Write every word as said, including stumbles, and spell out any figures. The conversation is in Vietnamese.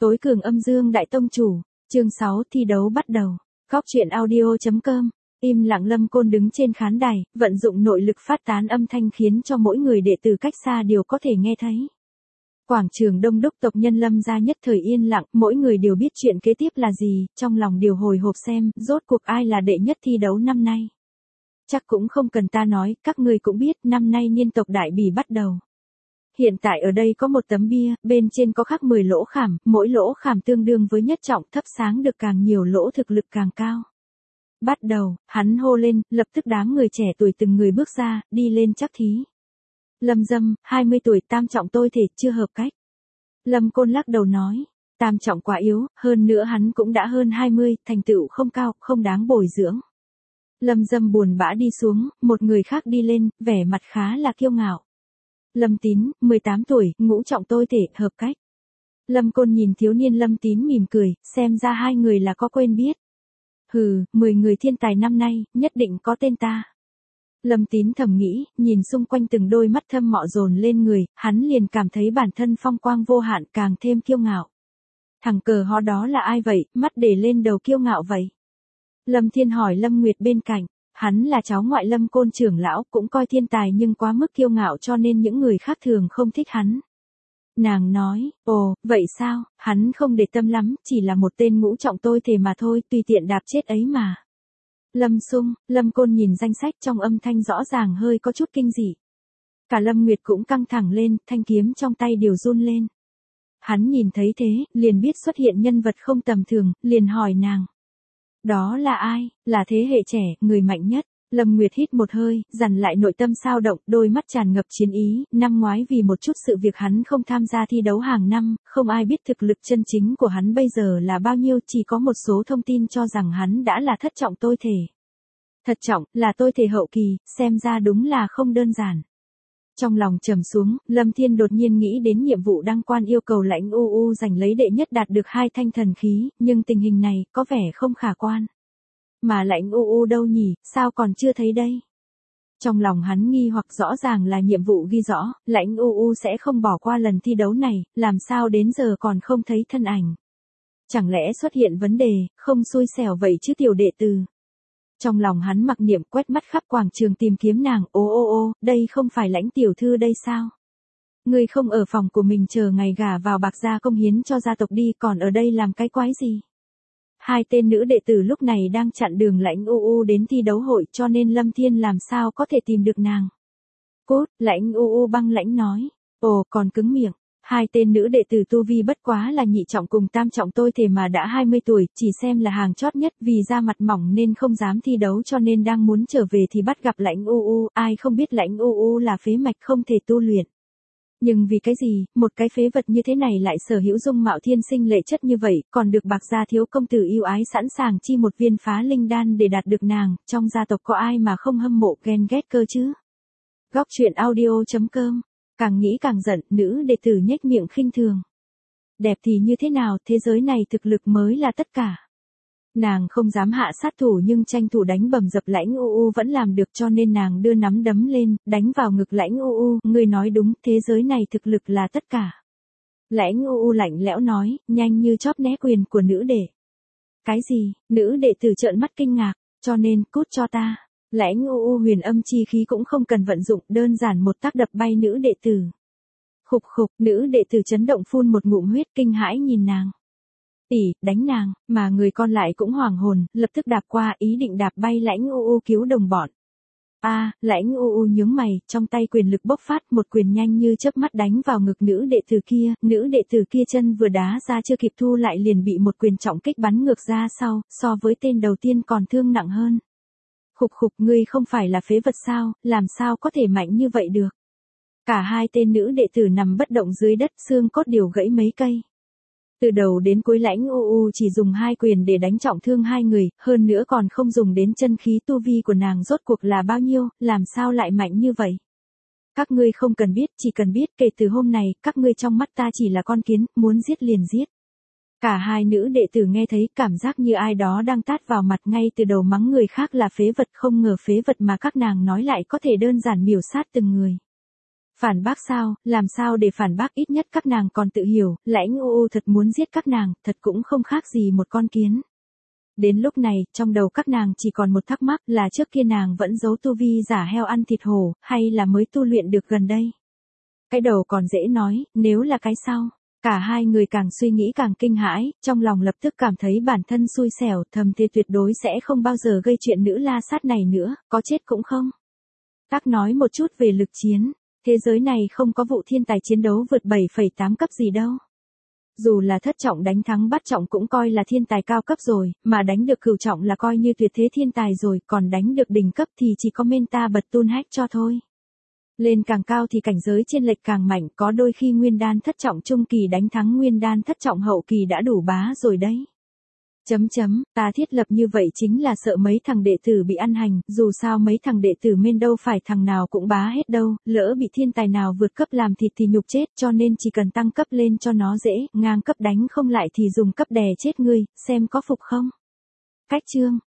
Tối cường âm dương đại tông chủ, chương sáu thi đấu bắt đầu. Góc truyện audio.com. Im lặng Lâm Côn đứng trên khán đài, vận dụng nội lực phát tán âm thanh khiến cho mỗi người đệ tử cách xa đều có thể nghe thấy. Quảng trường đông đúc tộc nhân Lâm gia nhất thời yên lặng, mỗi người đều biết chuyện kế tiếp là gì, trong lòng điều hồi hộp xem, rốt cuộc ai là đệ nhất thi đấu năm nay. Chắc cũng không cần ta nói, các người cũng biết, năm nay niên tộc đại bỉ bắt đầu. Hiện tại ở đây có một tấm bia, bên trên có khắc mười lỗ khảm, mỗi lỗ khảm tương đương với nhất trọng, thắp sáng được càng nhiều lỗ thực lực càng cao. Bắt đầu, hắn hô lên, lập tức đám người trẻ tuổi từng người bước ra, đi lên chắc thí. Lâm Dâm, hai mươi tuổi, tam trọng tôi thể chưa hợp cách. Lâm Côn lắc đầu nói, tam trọng quá yếu, hơn nữa hắn cũng đã hơn hai mươi, thành tựu không cao, không đáng bồi dưỡng. Lâm Dâm buồn bã đi xuống, một người khác đi lên, vẻ mặt khá là kiêu ngạo. Lâm Tín, mười tám tuổi, ngũ trọng tôi thể, hợp cách. Lâm Côn nhìn thiếu niên Lâm Tín mỉm cười, xem ra hai người là có quen biết. Hừ, mười người thiên tài năm nay, nhất định có tên ta. Lâm Tín thầm nghĩ, nhìn xung quanh từng đôi mắt thâm mọ dồn lên người, hắn liền cảm thấy bản thân phong quang vô hạn, càng thêm kiêu ngạo. Thằng cờ ho đó là ai vậy, mắt để lên đầu kiêu ngạo vậy? Lâm Thiên hỏi Lâm Nguyệt bên cạnh, hắn là cháu ngoại Lâm Côn trưởng lão, cũng coi thiên tài nhưng quá mức kiêu ngạo cho nên những người khác thường không thích hắn. Nàng nói, ồ, vậy sao, hắn không để tâm lắm, chỉ là một tên ngũ trọng tôi thể mà thôi, tùy tiện đạp chết ấy mà. Lâm Sung, Lâm Côn nhìn danh sách trong âm thanh rõ ràng hơi có chút kinh dị. Cả Lâm Nguyệt cũng căng thẳng lên, thanh kiếm trong tay đều run lên. Hắn nhìn thấy thế, liền biết xuất hiện nhân vật không tầm thường, liền hỏi nàng. Đó là ai, là thế hệ trẻ, người mạnh nhất. Lâm Nguyệt hít một hơi, dằn lại nội tâm sao động, đôi mắt tràn ngập chiến ý, năm ngoái vì một chút sự việc hắn không tham gia thi đấu hàng năm, không ai biết thực lực chân chính của hắn bây giờ là bao nhiêu, chỉ có một số thông tin cho rằng hắn đã là thất trọng tôi thể. Thật trọng, là tôi thể hậu kỳ, xem ra đúng là không đơn giản. Trong lòng trầm xuống, Lâm Thiên đột nhiên nghĩ đến nhiệm vụ đăng quan yêu cầu Lãnh U U giành lấy đệ nhất đạt được hai thanh thần khí, nhưng tình hình này có vẻ không khả quan. Mà Lãnh U U đâu nhỉ, sao còn chưa thấy đây? Trong lòng hắn nghi hoặc rõ ràng là nhiệm vụ ghi rõ, Lãnh U U sẽ không bỏ qua lần thi đấu này, làm sao đến giờ còn không thấy thân ảnh. Chẳng lẽ xuất hiện vấn đề, không xui xẻo vậy chứ tiểu đệ tử. Trong lòng hắn mặc niệm quét mắt khắp quảng trường tìm kiếm nàng, ô ô ô, đây không phải Lãnh tiểu thư đây sao? Ngươi không ở phòng của mình chờ ngày gả vào bạc gia công hiến cho gia tộc đi, còn ở đây làm cái quái gì? Hai tên nữ đệ tử lúc này đang chặn đường Lãnh U U đến thi đấu hội cho nên Lâm Thiên làm sao có thể tìm được nàng. Cốt, Lãnh U U băng lãnh nói, ồ còn cứng miệng, hai tên nữ đệ tử tu vi bất quá là nhị trọng cùng tam trọng tôi thể mà đã hai mươi tuổi, chỉ xem là hàng chót nhất vì da mặt mỏng nên không dám thi đấu cho nên đang muốn trở về thì bắt gặp Lãnh U U, ai không biết Lãnh U U là phế mạch không thể tu luyện. Nhưng vì cái gì, một cái phế vật như thế này lại sở hữu dung mạo thiên sinh lệ chất như vậy, còn được bạc gia thiếu công tử yêu ái sẵn sàng chi một viên phá linh đan để đạt được nàng, trong gia tộc có ai mà không hâm mộ ghen ghét cơ chứ? Góc truyện audio.com. Càng nghĩ càng giận, nữ đệ tử nhếch miệng khinh thường. Đẹp thì như thế nào, thế giới này thực lực mới là tất cả. Nàng không dám hạ sát thủ nhưng tranh thủ đánh bầm dập Lãnh U U vẫn làm được cho nên nàng đưa nắm đấm lên, đánh vào ngực Lãnh U U, ngươi nói đúng, thế giới này thực lực là tất cả. Lãnh U U lạnh lẽo nói, nhanh như chóp né quyền của nữ đệ. Cái gì, nữ đệ tử trợn mắt kinh ngạc, cho nên cút cho ta. Lãnh U U huyền âm chi khí cũng không cần vận dụng, đơn giản một tác đập bay nữ đệ tử. Khục khục, nữ đệ tử chấn động phun một ngụm huyết kinh hãi nhìn nàng. Tỷ, đánh nàng, mà người con lại cũng hoảng hồn, lập tức đạp qua ý định đạp bay Lãnh U U cứu đồng bọn. A, à, Lãnh U U nhướng mày, trong tay quyền lực bốc phát, một quyền nhanh như chớp mắt đánh vào ngực nữ đệ tử kia, nữ đệ tử kia chân vừa đá ra chưa kịp thu lại liền bị một quyền trọng kích bắn ngược ra sau, so với tên đầu tiên còn thương nặng hơn. Khục khục, ngươi không phải là phế vật sao, làm sao có thể mạnh như vậy được. Cả hai tên nữ đệ tử nằm bất động dưới đất, xương cốt đều gãy mấy cây. Từ đầu đến cuối Lãnh U U chỉ dùng hai quyền để đánh trọng thương hai người, hơn nữa còn không dùng đến chân khí tu vi của nàng rốt cuộc là bao nhiêu, làm sao lại mạnh như vậy. Các ngươi không cần biết, chỉ cần biết kể từ hôm này, các ngươi trong mắt ta chỉ là con kiến, muốn giết liền giết. Cả hai nữ đệ tử nghe thấy cảm giác như ai đó đang tát vào mặt ngay từ đầu mắng người khác là phế vật, không ngờ phế vật mà các nàng nói lại có thể đơn giản miểu sát từng người. Phản bác sao, làm sao để phản bác, ít nhất các nàng còn tự hiểu, Lãnh U U thật muốn giết các nàng, thật cũng không khác gì một con kiến. Đến lúc này, trong đầu các nàng chỉ còn một thắc mắc là trước kia nàng vẫn giấu tu vi giả heo ăn thịt hổ, hay là mới tu luyện được gần đây. Cái đầu còn dễ nói, nếu là cái sau. Cả hai người càng suy nghĩ càng kinh hãi, trong lòng lập tức cảm thấy bản thân xui xẻo, thầm thề tuyệt đối sẽ không bao giờ gây chuyện nữ la sát này nữa, có chết cũng không. Các nói một chút về lực chiến, thế giới này không có vụ thiên tài chiến đấu vượt bảy phẩy tám cấp gì đâu. Dù là thất trọng đánh thắng bát trọng cũng coi là thiên tài cao cấp rồi, mà đánh được cửu trọng là coi như tuyệt thế thiên tài rồi, còn đánh được đỉnh cấp thì chỉ có Menta bật tun hack cho thôi. Lên càng cao thì cảnh giới chênh lệch càng mạnh, có đôi khi nguyên đan thất trọng trung kỳ đánh thắng nguyên đan thất trọng hậu kỳ đã đủ bá rồi đấy. Chấm chấm, ta thiết lập như vậy chính là sợ mấy thằng đệ tử bị ăn hành, dù sao mấy thằng đệ tử men đâu phải thằng nào cũng bá hết đâu, lỡ bị thiên tài nào vượt cấp làm thịt thì nhục chết, cho nên chỉ cần tăng cấp lên cho nó dễ, ngang cấp đánh không lại thì dùng cấp đè chết ngươi, xem có phục không. Cách chương